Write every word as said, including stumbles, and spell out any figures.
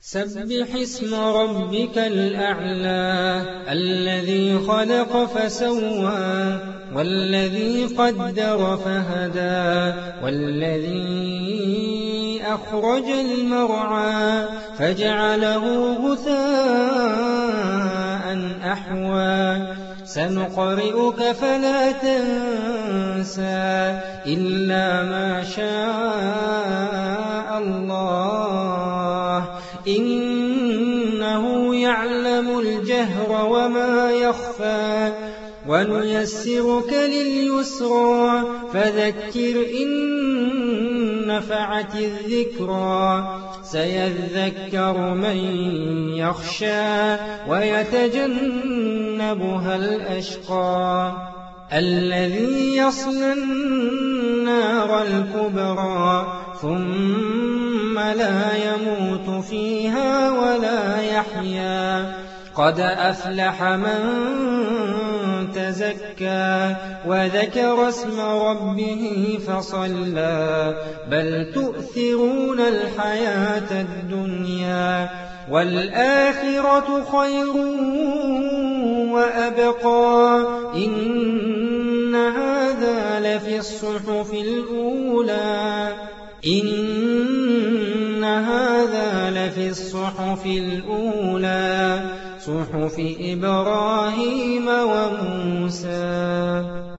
سبح اسم ربك الأعلى الذي خلق فسوى والذي قدر فهدى والذي أخرج المرعى فجعله غثاء أحوى سنقرئك فلا تنسى إلا ما شاء الله إنه يعلم الجهر وما يخفى ونيسرك لليسرى فذكر إن نفعت الذكرى سيذكر من يخشى ويتجنبها الأشقى الذي يصلى النار الكبرى ثم لا يموت فيها ولا يحيا قد أفلح من تزكى وذكر اسم ربه فصلى بل تؤثرون الحياة الدنيا والآخرة خير وأبقى إن هذا لفي الصحف الأولى إن هذا لفي الصحف الأولى صحف إبراهيم وموسى.